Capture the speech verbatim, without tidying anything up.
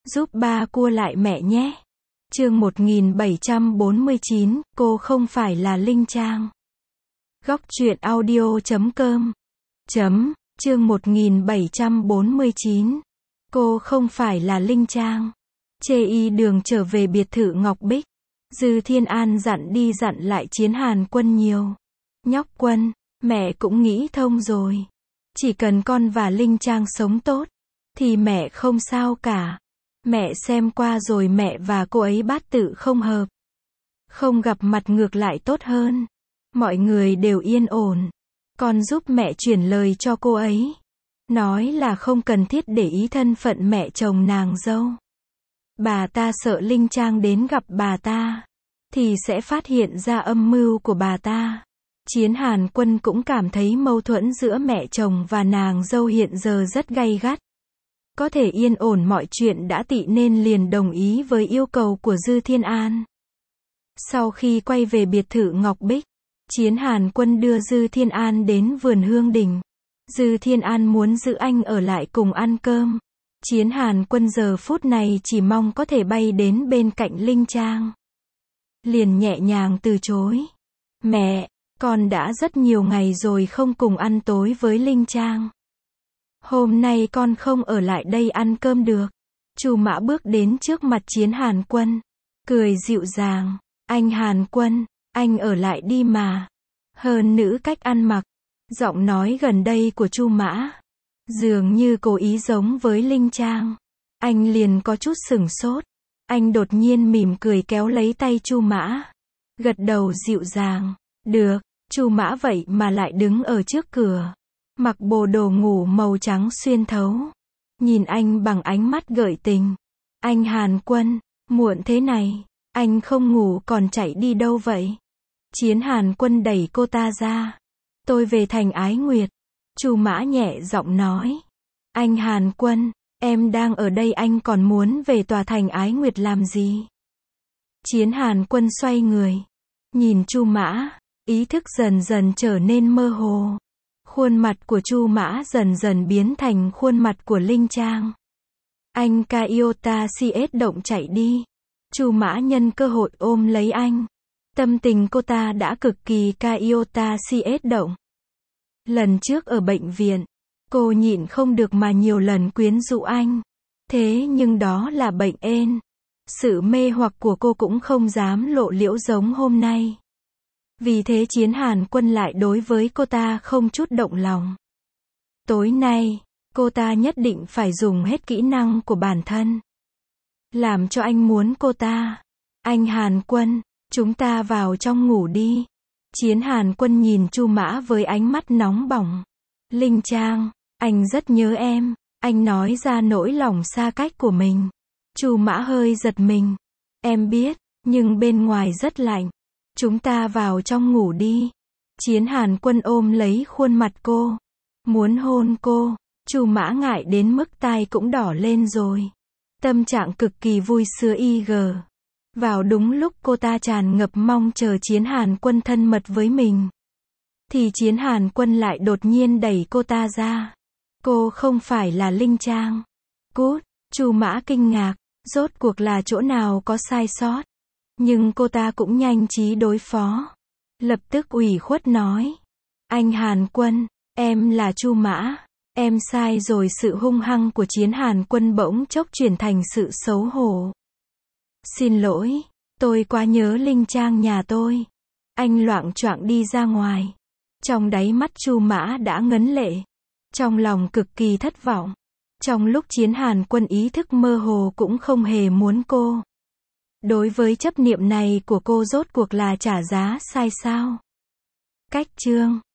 Giúp ba cua lại mẹ nhé. Chương một nghìn bảy trăm bốn mươi chín, cô không phải là Linh Trang. Góc truyện audio chấm com. Chấm, chương một nghìn bảy trăm bốn mươi chín. Cô không phải là Linh Trang. Chê y đường trở về biệt thự Ngọc Bích. Dư Thiên An dặn đi dặn lại Chiến Hàn Quân nhiều. Nhóc Quân, mẹ cũng nghĩ thông rồi. Chỉ cần con và Linh Trang sống tốt, thì mẹ không sao cả. Mẹ xem qua rồi, mẹ và cô ấy bát tự không hợp. Không gặp mặt ngược lại tốt hơn. Mọi người đều yên ổn. Con giúp mẹ chuyển lời cho cô ấy. Nói là không cần thiết để ý thân phận mẹ chồng nàng dâu. Bà ta sợ Linh Trang đến gặp bà ta, thì sẽ phát hiện ra âm mưu của bà ta. Chiến Hàn Quân cũng cảm thấy mâu thuẫn giữa mẹ chồng và nàng dâu hiện giờ rất gay gắt. Có thể yên ổn mọi chuyện đã tị nên liền đồng ý với yêu cầu của Dư Thiên An. Sau khi quay về biệt thự Ngọc Bích, Chiến Hàn Quân đưa Dư Thiên An đến vườn Hương Đình. Dư Thiên An muốn giữ anh ở lại cùng ăn cơm. Chiến Hàn Quân giờ phút này chỉ mong có thể bay đến bên cạnh Linh Trang. Liền nhẹ nhàng từ chối. Mẹ, con đã rất nhiều ngày rồi không cùng ăn tối với Linh Trang. Hôm nay con không ở lại đây ăn cơm được. Chu Mã bước đến trước mặt Chiến Hàn Quân, cười dịu dàng. Anh Hàn Quân, anh ở lại đi mà. Hơn nữ cách ăn mặc, giọng nói gần đây của Chu Mã dường như cố ý giống với Linh Trang. Anh liền có chút sửng sốt. Anh đột nhiên mỉm cười kéo lấy tay Chu Mã, gật đầu dịu dàng. Được. Chu Mã vậy mà lại đứng ở trước cửa, mặc bộ đồ ngủ màu trắng xuyên thấu, nhìn anh bằng ánh mắt gợi tình. Anh Hàn Quân, muộn thế này, anh không ngủ còn chạy đi đâu vậy? Chiến Hàn Quân đẩy cô ta ra. Tôi về thành Ái Nguyệt. Chu Mã nhẹ giọng nói. Anh Hàn Quân, em đang ở đây, anh còn muốn về tòa thành Ái Nguyệt làm gì? Chiến Hàn Quân xoay người, nhìn Chu Mã, ý thức dần dần trở nên mơ hồ. Khuôn mặt của Chu Mã dần dần biến thành khuôn mặt của Linh Trang. Anh Kaiota cs động chạy đi. Chu Mã nhân cơ hội ôm lấy anh. Tâm tình cô ta đã cực kỳ Kaiota cs động. Lần trước ở bệnh viện, cô nhịn không được mà nhiều lần quyến rũ anh. Thế nhưng đó là bệnh ên. Sự mê hoặc của cô cũng không dám lộ liễu giống hôm nay. Vì thế Chiến Hàn Quân lại đối với cô ta không chút động lòng. Tối nay, cô ta nhất định phải dùng hết kỹ năng của bản thân, làm cho anh muốn cô ta. Anh Hàn Quân, chúng ta vào trong ngủ đi. Chiến Hàn Quân nhìn Chu Mã với ánh mắt nóng bỏng. Linh Trang, anh rất nhớ em. Anh nói ra nỗi lòng xa cách của mình. Chu Mã hơi giật mình. Em biết, nhưng bên ngoài rất lạnh. Chúng ta vào trong ngủ đi. Chiến Hàn Quân ôm lấy khuôn mặt cô, muốn hôn cô. Chu Mã ngại đến mức tai cũng đỏ lên rồi. Tâm trạng cực kỳ vui sướng y gờ. Vào đúng lúc cô ta tràn ngập mong chờ Chiến Hàn Quân thân mật với mình, thì Chiến Hàn Quân lại đột nhiên đẩy cô ta ra. Cô không phải là Linh Trang. Cút. Chu Mã kinh ngạc, rốt cuộc là chỗ nào có sai sót. Nhưng cô ta cũng nhanh trí đối phó. Lập tức ủy khuất nói. Anh Hàn Quân, em là Chu Mã. Em sai rồi. Sự hung hăng của Chiến Hàn Quân bỗng chốc chuyển thành sự xấu hổ. Xin lỗi, tôi quá nhớ Linh Trang nhà tôi. Anh loạng choạng đi ra ngoài. Trong đáy mắt Chu Mã đã ngấn lệ. Trong lòng cực kỳ thất vọng. Trong lúc Chiến Hàn Quân ý thức mơ hồ cũng không hề muốn cô. Đối với chấp niệm này của cô rốt cuộc là trả giá sai sao? Cách chương